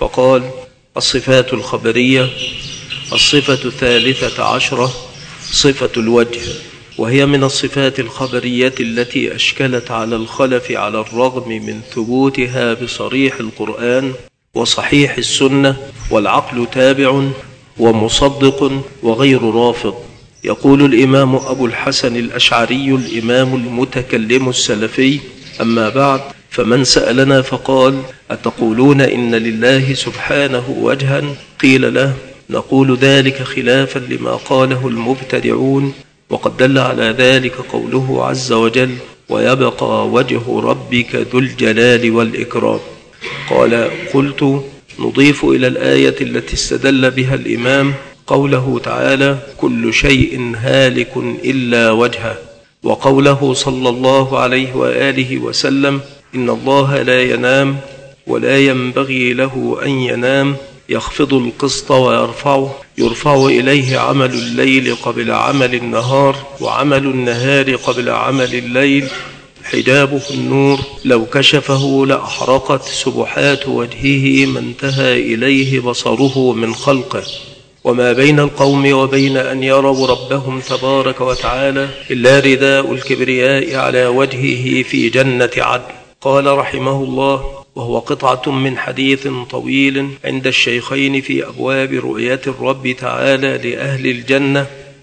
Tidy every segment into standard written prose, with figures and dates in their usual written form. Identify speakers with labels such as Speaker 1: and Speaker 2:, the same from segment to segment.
Speaker 1: فقال: الصفات الخبرية. الصفة 13 صفة الوجه، وهي من الصفات الخبرية التي أشكلت على الخلف على الرغم من ثبوتها بصريح القرآن وصحيح السنة، والعقل تابع ومصدق وغير رافض. يقول الإمام أبو الحسن الأشعري الإمام المتكلم السلفي: أما بعد، فمن سألنا فقال: أتقولون إن لله سبحانه وجها؟ قيل له: نقول ذلك خلافا لما قاله المبتدعون، وقد دل على ذلك قوله عز وجل: ويبقى وجه ربك ذو الجلال والإكرام. قال: قلت: نضيف إلى الآية التي استدل بها الإمام قوله تعالى: كل شيء هالك إلا وجهه، وقوله صلى الله عليه وآله وسلم: إن الله لا ينام ولا ينبغي له أن ينام، يخفض القسط ويرفعه، يرفع إليه عمل الليل قبل عمل النهار، وعمل النهار قبل عمل الليل، حجابه النور، لو كشفه لأحرقت سبحات وجهه ما انتهى إليه بصره من خلقه، وما بين القوم وبين أن يروا ربهم تبارك وتعالى إلا رداء الكبرياء على وجهه في جنة عدن. قال رحمه الله: وهو قطعة من حديث طويل عند الشيخين في أبواب رؤية الرب تعالى لأهل الجنة،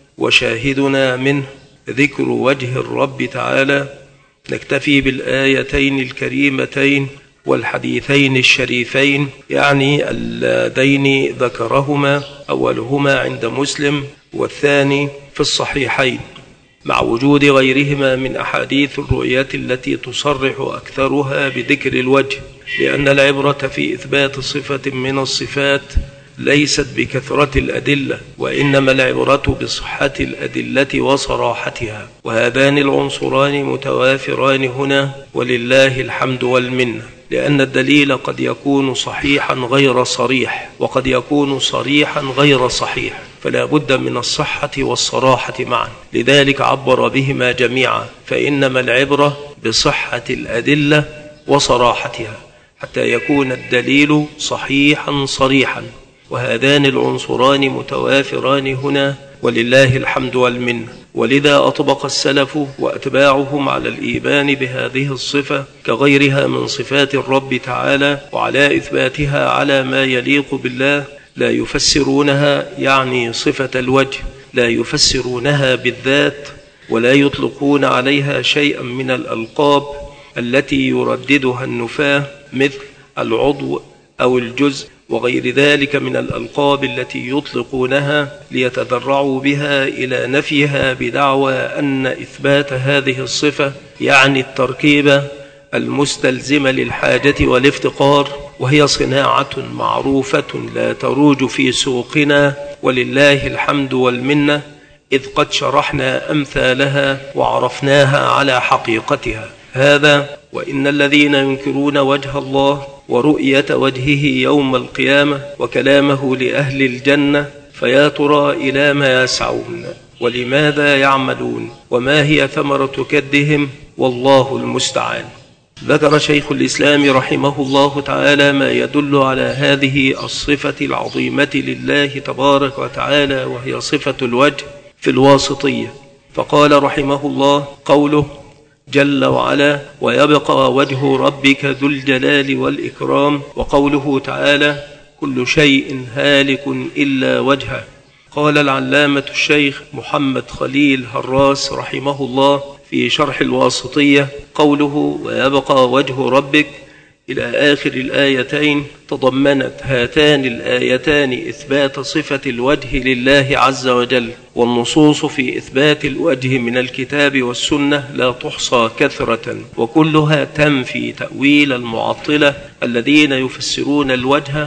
Speaker 1: وشاهدنا منه ذكر وجه الرب تعالى. نكتفي بالآيتين الكريمتين والحديثين الشريفين، يعني اللذين ذكرهما، أولهما عند مسلم والثاني في الصحيحين، مع وجود غيرهما من أحاديث الرؤية التي تصرح أكثرها بذكر الوجه، لأن العبرة في إثبات صفة من الصفات ليست بكثرة الأدلة، وإنما العبرة بصحة الأدلة وصراحتها، وهذان العنصران متوافران هنا ولله الحمد والمنة، لأن الدليل قد يكون صحيحا غير صريح، وقد يكون صريحا غير صحيح، فلا بد من الصحة والصراحة معا، لذلك عبر بهما جميعا، فإنما العبرة بصحة الأدلة وصراحتها حتى يكون الدليل صحيحا صريحا، وهذان العنصران متوافران هنا ولله الحمد والمنة. ولذا أطبق السلف وأتباعهم على الإيمان بهذه الصفة كغيرها من صفات الرب تعالى، وعلى إثباتها على ما يليق بالله، لا يفسرونها يعني صفة الوجه، لا يفسرونها بالذات، ولا يطلقون عليها شيئا من الألقاب التي يرددها النفاة، مثل العضو أو الجزء وغير ذلك من الألقاب التي يطلقونها ليتذرعوا بها إلى نفيها بدعوى أن إثبات هذه الصفة يعني التركيبة المستلزمة للحاجة والافتقار، وهي صناعة معروفة لا تروج في سوقنا ولله الحمد والمنة، إذ قد شرحنا أمثالها وعرفناها على حقيقتها. هذا وإن الذين ينكرون وجه الله ورؤية وجهه يوم القيامة وكلامه لأهل الجنة، فيا ترى إلى ما يسعون ولماذا يعملون وما هي ثمرة كدهم، والله المستعان. ذكر شيخ الإسلام رحمه الله تعالى ما يدل على هذه الصفة العظيمة لله تبارك وتعالى، وهي صفة الوجه في الواسطية، فقال رحمه الله: قوله جل وعلا: ويبقى وجه ربك ذو الجلال والإكرام، وقوله تعالى: كل شيء هالك إلا وجهه. قال العلامة الشيخ محمد خليل هراس رحمه الله في شرح الواسطية: قوله ويبقى وجه ربك إلى آخر الآيتين تضمنت هاتان الآيتان إثبات صفة الوجه لله عز وجل، والنصوص في إثبات الوجه من الكتاب والسنة لا تحصى كثرة، وكلها تنفي تأويل المعطلة الذين يفسرون الوجه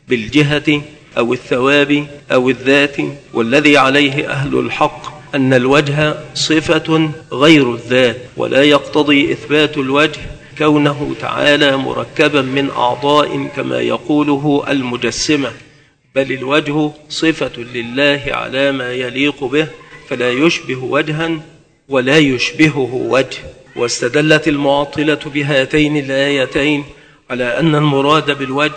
Speaker 1: بالجهة أو الثواب أو الذات، والذي عليه أهل الحق أن الوجه صفة غير الذات، ولا يقتضي إثبات الوجه كونه تعالى مركبا من أعضاء كما يقوله المجسمة، بل الوجه صفة لله على ما يليق به، فلا يشبه وجها ولا يشبهه وجه. واستدلت المعطلة بهاتين الآيتين على أن المراد بالوجه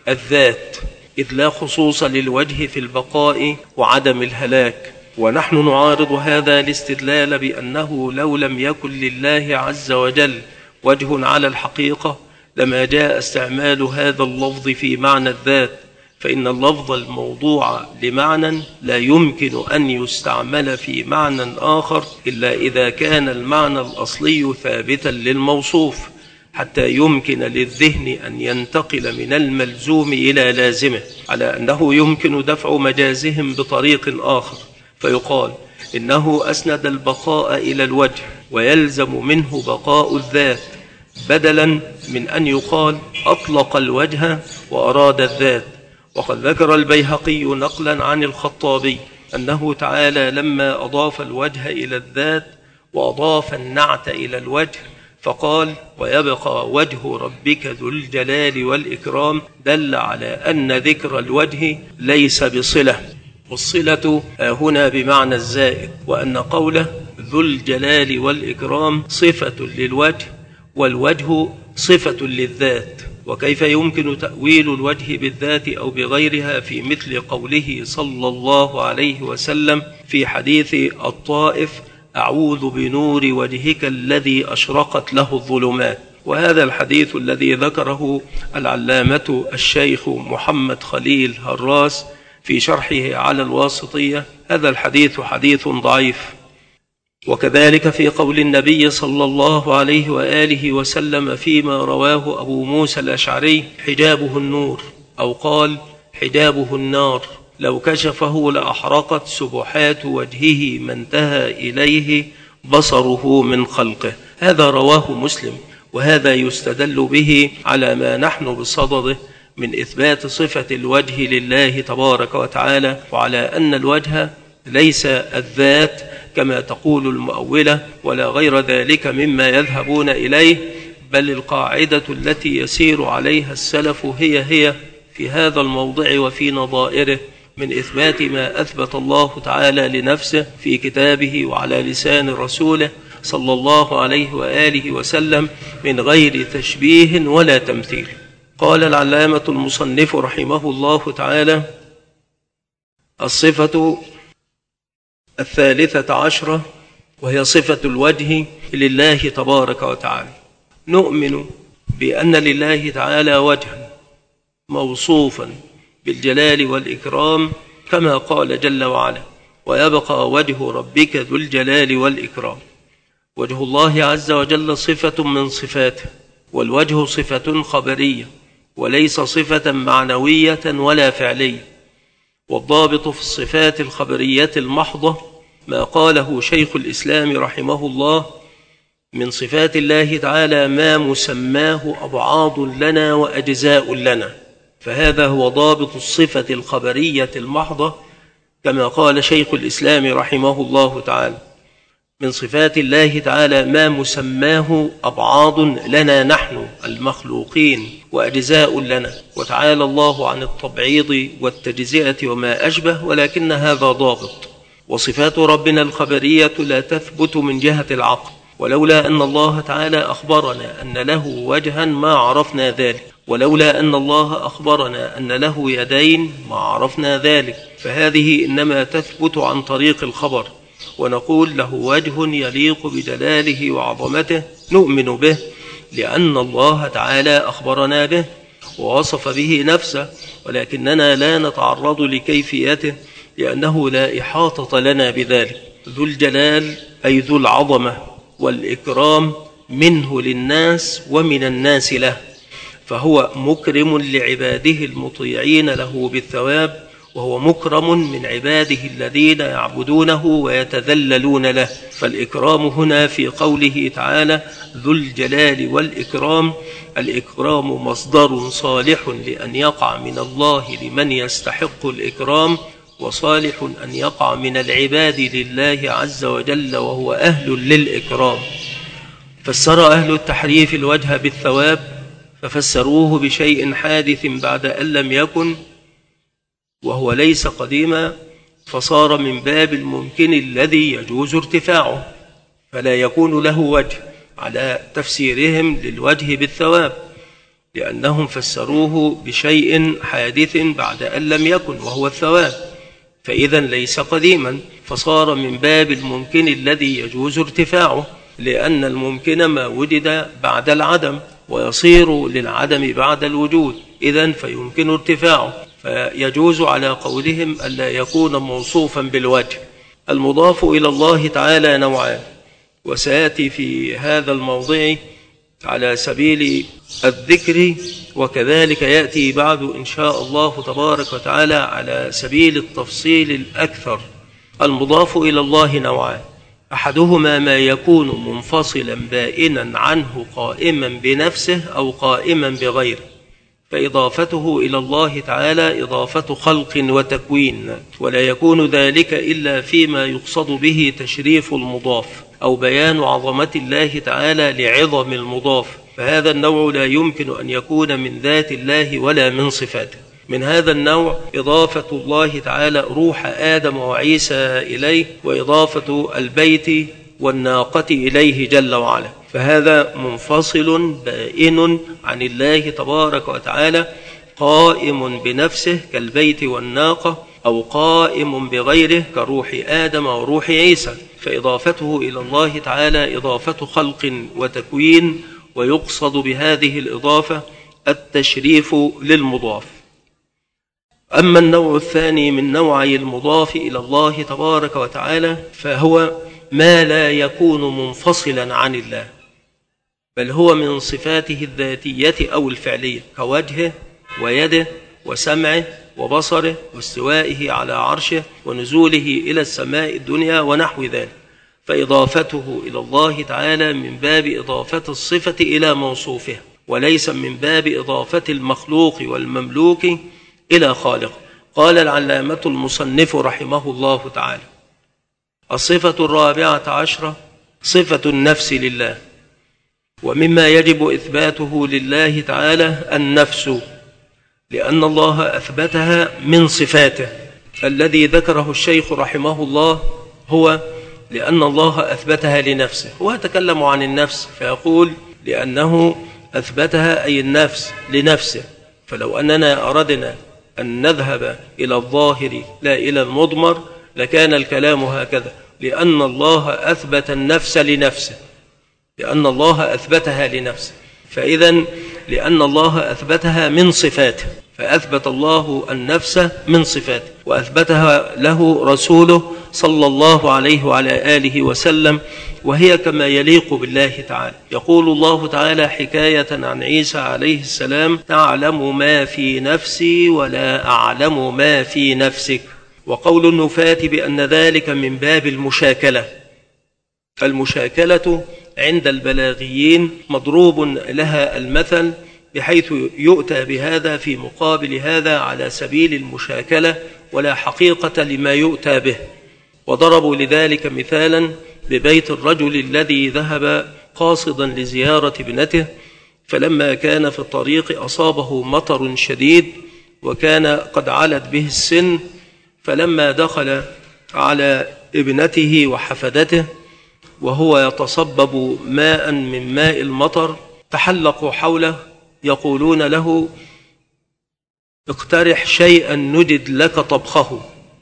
Speaker 1: الذات، إذ لا خصوص للوجه في البقاء وعدم الهلاك. ونحن نعارض هذا الاستدلال بأنه لو لم يكن لله عز وجل وجه على الحقيقة لما جاء استعمال هذا اللفظ في معنى الذات، فإن اللفظ الموضوع لمعنى لا يمكن أن يستعمل في معنى آخر إلا إذا كان المعنى الأصلي ثابتا للموصوف، حتى يمكن للذهن أن ينتقل من الملزوم إلى لازمه، على أنه يمكن دفع مجازهم بطريق آخر، فيقال إنه أسند البقاء إلى الوجه ويلزم منه بقاء الذات، بدلا من أن يقال أطلق الوجه وأراد الذات. وقد ذكر البيهقي نقلا عن الخطابي أنه تعالى لما أضاف الوجه إلى الذات وأضاف النعت إلى الوجه فقال ويبقى وجه ربك ذو الجلال والإكرام، دل على أن ذكر الوجه ليس بصلة، والصلة هنا بمعنى الزائد، وأن قوله ذو الجلال والإكرام صفة للوجه والوجه صفة للذات. وكيف يمكن تأويل الوجه بالذات أو بغيرها في مثل قوله صلى الله عليه وسلم في حديث الطائف أعوذ بنور وجهك الذي أشرقت له الظلمات. وهذا الحديث الذي ذكره العلامة الشيخ محمد خليل هراس في شرحه على الواسطية، هذا الحديث حديث ضعيف. وكذلك في قول النبي صلى الله عليه وآله وسلم فيما رواه أبو موسى الأشعري حجابه النور، أو قال حجابه النار، لو كشفه لأحرقت سبحات وجهه ما انتهى إليه بصره من خلقه. هذا رواه مسلم، وهذا يستدل به على ما نحن بصدده من إثبات صفة الوجه لله تبارك وتعالى، وعلى أن الوجه ليس الذات كما تقول المؤولة ولا غير ذلك مما يذهبون إليه، بل القاعدة التي يسير عليها السلف هي في هذا الموضع وفي نظائره من إثبات ما أثبت الله تعالى لنفسه في كتابه وعلى لسان رسوله صلى الله عليه وآله وسلم من غير تشبيه ولا تمثيل. قال العلامة المصنف رحمه الله تعالى: الصفة 13 وهي صفة الوجه لله تبارك وتعالى. نؤمن بأن لله تعالى وجها موصوفا بالجلال والإكرام كما قال جل وعلا ويبقى وجه ربك ذو الجلال والإكرام. وجه الله عز وجل صفة من صفاته، والوجه صفة خبرية وليس صفة معنوية ولا فعلية. والضابط في الصفات الخبرية المحضة ما قاله شيخ الإسلام رحمه الله: من صفات الله تعالى ما مسماه أبعاض لنا وأجزاء لنا، فهذا هو ضابط الصفة الخبرية المحضة كما قال شيخ الإسلام رحمه الله تعالى: من صفات الله تعالى ما مسماه أبعاض لنا نحن المخلوقين وأجزاء لنا، وتعالى الله عن التبعيض والتجزئة وما أشبه، ولكن هذا ضابط. وصفات ربنا الخبرية لا تثبت من جهة العقل، ولولا أن الله تعالى أخبرنا أن له وجها ما عرفنا ذلك، ولولا أن الله أخبرنا أن له يدين ما عرفنا ذلك، فهذه إنما تثبت عن طريق الخبر. ونقول له وجه يليق بجلاله وعظمته نؤمن به لأن الله تعالى أخبرنا به ووصف به نفسه، ولكننا لا نتعرض لكيفيته لأنه لا إحاطة لنا بذلك. ذو الجلال أي ذو العظمة، والإكرام منه للناس ومن الناس له، فهو مكرم لعباده المطيعين له بالثواب، وهو مكرم من عباده الذين يعبدونه ويتذللون له. فالإكرام هنا في قوله تعالى ذو الجلال والإكرام، الإكرام مصدر صالح لأن يقع من الله لمن يستحق الإكرام، وصالح أن يقع من العباد لله عز وجل وهو أهل للإكرام. فسر أهل التحريف الوجه بالثواب، ففسروه بشيء حادث بعد أن لم يكن، وهو ليس قديما، فصار من باب الممكن الذي يجوز ارتفاعه، فلا يكون له وجه على تفسيرهم للوجه بالثواب، لأنهم فسروه بشيء حادث بعد أن لم يكن وهو الثواب، فإذا ليس قديما، فصار من باب الممكن الذي يجوز ارتفاعه، لأن الممكن ما وجد بعد العدم ويصير للعدم بعد الوجود، إذن فيمكن ارتفاعه، فيجوز على قولهم ألا يكون موصوفا بالوجه. المضاف إلى الله تعالى نوعان، وسيأتي في هذا الموضع على سبيل الذكر، وكذلك يأتي بعد إن شاء الله تبارك وتعالى على سبيل التفصيل الأكثر. المضاف إلى الله نوعان، أحدهما ما يكون منفصلا بائنا عنه قائما بنفسه أو قائما بغيره، فإضافته إلى الله تعالى إضافة خلق وتكوين، ولا يكون ذلك إلا فيما يقصد به تشريف المضاف أو بيان عظمة الله تعالى لعظم المضاف، فهذا النوع لا يمكن أن يكون من ذات الله ولا من صفاته. من هذا النوع إضافة الله تعالى روح آدم وعيسى إليه، وإضافة البيت والناقة إليه جل وعلا، فهذا منفصل بائن عن الله تبارك وتعالى، قائم بنفسه كالبيت والناقة، أو قائم بغيره كروح آدم وروح عيسى، فإضافته إلى الله تعالى إضافة خلق وتكوين، ويقصد بهذه الإضافة التشريف للمضاف. أما النوع الثاني من نوعي المضاف إلى الله تبارك وتعالى فهو ما لا يكون منفصلا عن الله، بل هو من صفاته الذاتية أو الفعلية، كوجهه ويده وسمعه وبصره واستوائه على عرشه ونزوله إلى السماء الدنيا ونحو ذلك، فإضافته إلى الله تعالى من باب إضافة الصفة إلى موصوفها، وليس من باب إضافة المخلوق والمملوك إلى خالق. قال العلامة المصنف رحمه الله تعالى: الصفة 14 صفة النفس لله، ومما يجب إثباته لله تعالى النفس، لأن الله أثبتها من صفاته. الذي ذكره الشيخ رحمه الله هو لأن الله أثبتها لنفسه، ويتكلم عن النفس فيقول لأنه أثبتها أي النفس لنفسه. فلو أننا أردنا أن نذهب إلى الظاهر لا إلى المضمر لكان الكلام هكذا: لأن الله أثبت النفس لنفسه، لأن الله أثبتها لنفسه، فإذن لأن الله أثبتها من صفاته، فأثبت الله النفس من صفاته، وأثبتها له رسوله صلى الله عليه وعلى آله وسلم، وهي كما يليق بالله تعالى. يقول الله تعالى حكاية عن عيسى عليه السلام: تعلم ما في نفسي ولا أعلم ما في نفسك. وقول النفاة بأن ذلك من باب المشاكلة. المشاكلة عند البلاغيين مضروب لها المثل، بحيث يؤتى بهذا في مقابل هذا على سبيل المشاكلة ولا حقيقة لما يؤتى به. وضربوا لذلك مثالا ببيت الرجل الذي ذهب قاصدا لزيارة ابنته، فلما كان في الطريق أصابه مطر شديد وكان قد علت به السن، فلما دخل على ابنته وحفدته وهو يتصبب ماء من ماء المطر تحلقوا حوله يقولون له: اقترح شيئا نجد لك طبخه.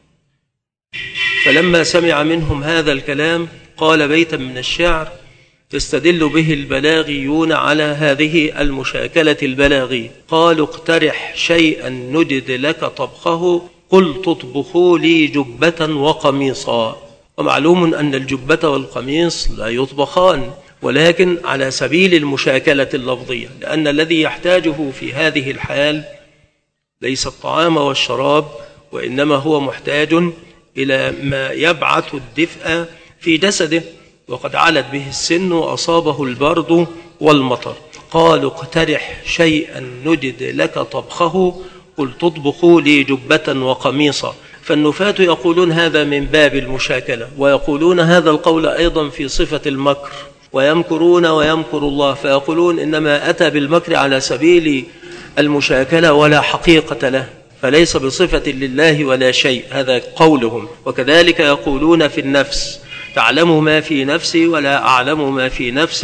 Speaker 1: فلما سمع منهم هذا الكلام قال بيتا من الشعر يستدل به البلاغيون على هذه المشاكلة البلاغية، قالوا: اقترح شيئا نجد لك طبخه، قل تطبخوا لي جبة وقميصا. ومعلوم أن الجبة والقميص لا يطبخان، ولكن على سبيل المشاكلة اللفظية، لأن الذي يحتاجه في هذه الحال ليس الطعام والشراب، وإنما هو محتاج إلى ما يبعث الدفء في جسده، وقد علت به السن وأصابه البرد والمطر. قالوا: اقترح شيئا نجد لك طبخه، قل تطبخوا لي جبة وقميصا. فالنفاة يقولون هذا من باب المشاكلة، ويقولون هذا القول أيضا في صفة المكر، ويمكرون ويمكر الله، فيقولون إنما أتى بالمكر على سبيل المشاكلة ولا حقيقة له، فليس بصفة لله ولا شيء، هذا قولهم. وكذلك يقولون في النفس: تعلم ما في نفسي ولا أعلم ما في نفسك،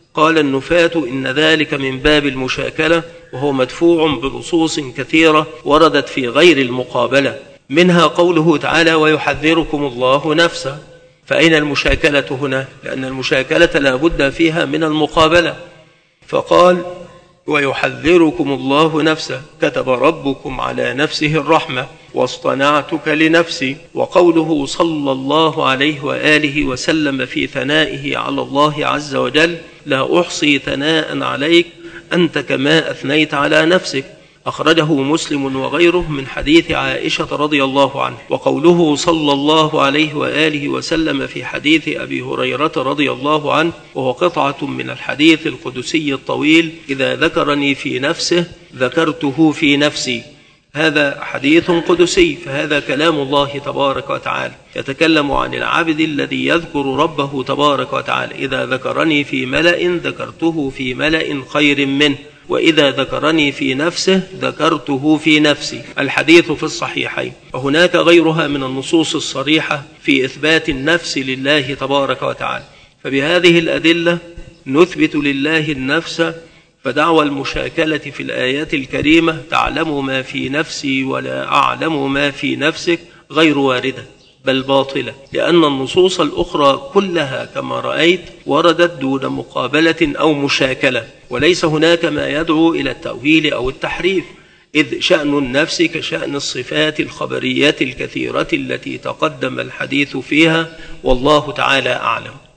Speaker 1: قال النفاة إن ذلك من باب المشاكلة، وهو مدفوع بنصوص كثيرة وردت في غير المقابلة، منها قوله تعالى ويحذركم الله نفسه. فأين المشاكلة هنا؟ لأن المشاكلة لا بد فيها من المقابلة، فقال ويحذركم الله نفسه كتب ربكم على نفسه الرحمة واصطنعتك لنفسي. وقوله صلى الله عليه وآله وسلم في ثنائه على الله عز وجل لا أحصي ثناء عليك أنت كما أثنيت على نفسك، أخرجه مسلم وغيره من حديث عائشة رضي الله عنه. وقوله صلى الله عليه وآله وسلم في حديث أبي هريرة رضي الله عنه، وهو قطعة من الحديث القدسي الطويل إذا ذكرني في نفسه ذكرته في نفسي، هذا حديث قدسي، فهذا كلام الله تبارك وتعالى يتكلم عن العبد الذي يذكر ربه تبارك وتعالى إذا ذكرني في ملأ ذكرته في ملأ خير منه، وإذا ذكرني في نفسه ذكرته في نفسي. الحديث في الصحيحين، وهناك غيرها من النصوص الصريحة في إثبات النفس لله تبارك وتعالى. فبهذه الأدلة نثبت لله النفس، فدعوى المشاكلة في الآيات الكريمة تعلم ما في نفسي ولا أعلم ما في نفسك غير واردة بل باطلة، لأن النصوص الأخرى كلها كما رأيت وردت دون مقابلة أو مشاكلة، وليس هناك ما يدعو إلى التأويل أو التحريف، إذ شأن النفس كشأن الصفات الخبريات الكثيرة التي تقدم الحديث فيها، والله تعالى أعلم.